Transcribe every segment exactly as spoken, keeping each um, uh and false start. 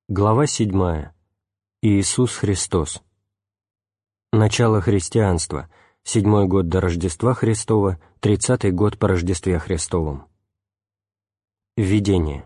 Глава седьмая. Иисус Христос. Начало христианства. Седьмой год до Рождества Христова, тридцатый год по Рождестве Христовом. Введение.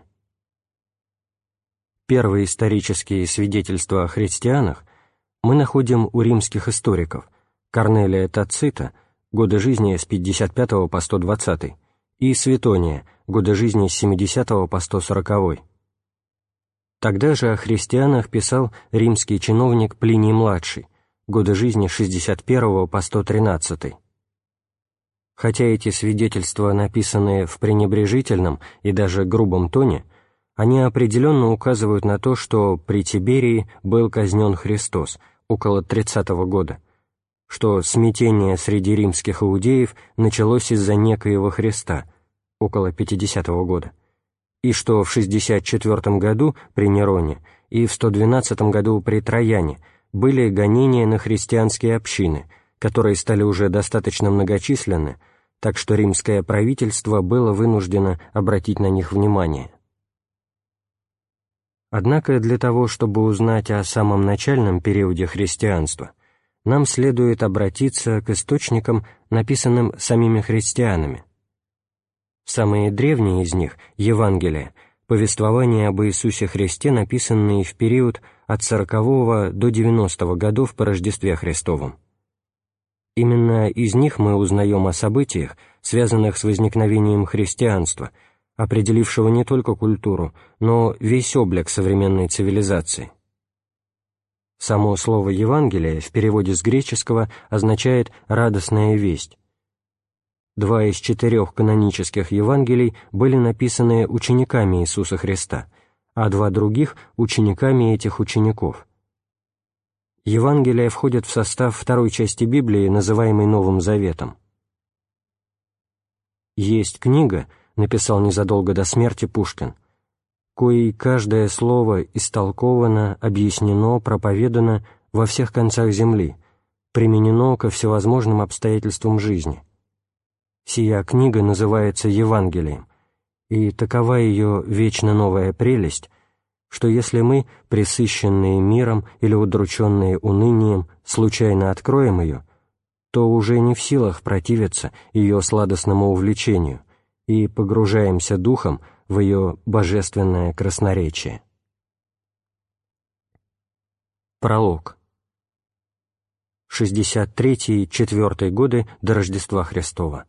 Первые исторические свидетельства о христианах мы находим у римских историков Корнелия Тацита, годы жизни с пятьдесят пятого по сто двадцатый, и Светония, годы жизни с семидесятого по сто сороковой. Тогда же о христианах писал римский чиновник Плиний-младший, годы жизни с шестьдесят первого по сто тринадцатый. Хотя эти свидетельства написаны в пренебрежительном и даже грубом тоне, они определенно указывают на то, что при Тиберии был казнен Христос около тридцатого года, что смятение среди римских иудеев началось из-за некоего Христа около пятидесятого года, и что в шестьдесят четвёртом году при Нероне и в сто двенадцатом году при Трояне были гонения на христианские общины, которые стали уже достаточно многочисленны, так что римское правительство было вынуждено обратить на них внимание. Однако для того, чтобы узнать о самом начальном периоде христианства, нам следует обратиться к источникам, написанным самими христианами. Самые древние из них, Евангелия, повествования об Иисусе Христе, написанные в период от сорокового до девяностого годов по Рождестве Христовом. Именно из них мы узнаем о событиях, связанных с возникновением христианства, определившего не только культуру, но весь облик современной цивилизации. Само слово «Евангелие» в переводе с греческого означает «радостная весть». Два из четырех канонических Евангелий были написаны учениками Иисуса Христа, а два других — учениками этих учеников. Евангелия входят в состав второй части Библии, называемой Новым Заветом. «Есть книга», — написал незадолго до смерти Пушкин, «коей каждое слово истолковано, объяснено, проповедано во всех концах земли, применено ко всевозможным обстоятельствам жизни. Сия книга называется Евангелием, и такова ее вечно новая прелесть, что если мы, пресыщенные миром или удрученные унынием, случайно откроем ее, то уже не в силах противиться ее сладостному увлечению и погружаемся духом в ее божественное красноречие». Пролог. шестьдесят третий — четвёртый годы до Рождества Христова.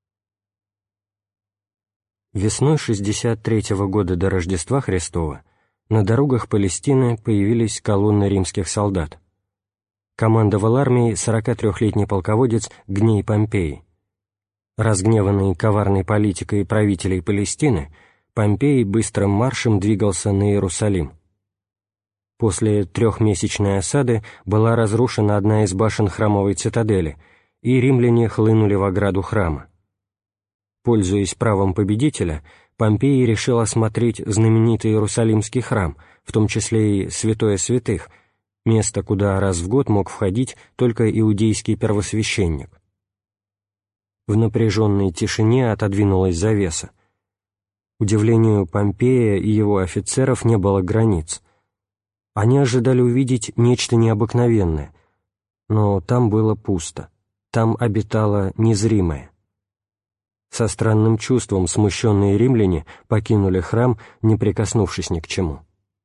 Весной шестьдесят третьего года до Рождества Христова на дорогах Палестины появились колонны римских солдат. Командовал армией сорокатрёхлетний полководец Гней Помпей. Разгневанный коварной политикой правителей Палестины, Помпей быстрым маршем двигался на Иерусалим. После трехмесячной осады была разрушена одна из башен храмовой цитадели, и римляне хлынули в ограду храма. Пользуясь правом победителя, Помпей решил осмотреть знаменитый Иерусалимский храм, в том числе и Святое Святых, место, куда раз в год мог входить только иудейский первосвященник. В напряженной тишине отодвинулась завеса. Удивлению Помпея и его офицеров не было границ. Они ожидали увидеть нечто необыкновенное, но там было пусто, там обитало незримое. Со странным чувством смущенные римляне покинули храм, не прикоснувшись ни к чему.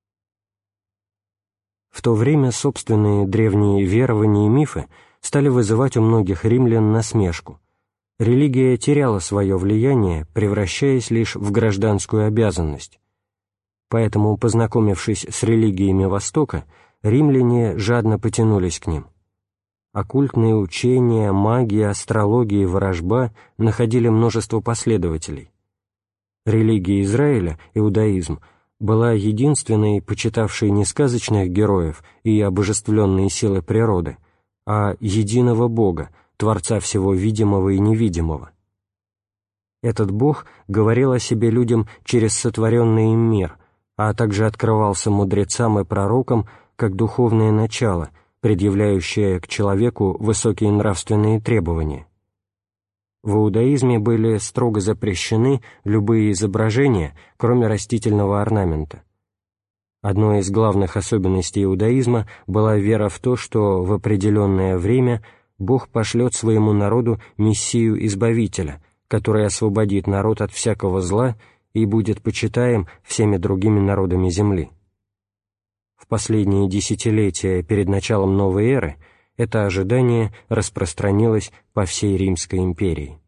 В то время собственные древние верования и мифы стали вызывать у многих римлян насмешку. Религия теряла свое влияние, превращаясь лишь в гражданскую обязанность. Поэтому, познакомившись с религиями Востока, римляне жадно потянулись к ним. Оккультные учения, магия, астрология и ворожба находили множество последователей. Религия Израиля, иудаизм, была единственной, почитавшей не сказочных героев и обожествленные силы природы, а единого Бога, Творца всего видимого и невидимого. Этот Бог говорил о себе людям через сотворенный им мир, а также открывался мудрецам и пророкам как духовное начало, предъявляющее к человеку высокие нравственные требования. В иудаизме были строго запрещены любые изображения, кроме растительного орнамента. Одной из главных особенностей иудаизма была вера в то, что в определенное время Бог пошлет своему народу Мессию-Избавителя, который освободит народ от всякого зла и будет почитаем всеми другими народами земли. В последние десятилетия перед началом новой эры это ожидание распространилось по всей Римской империи.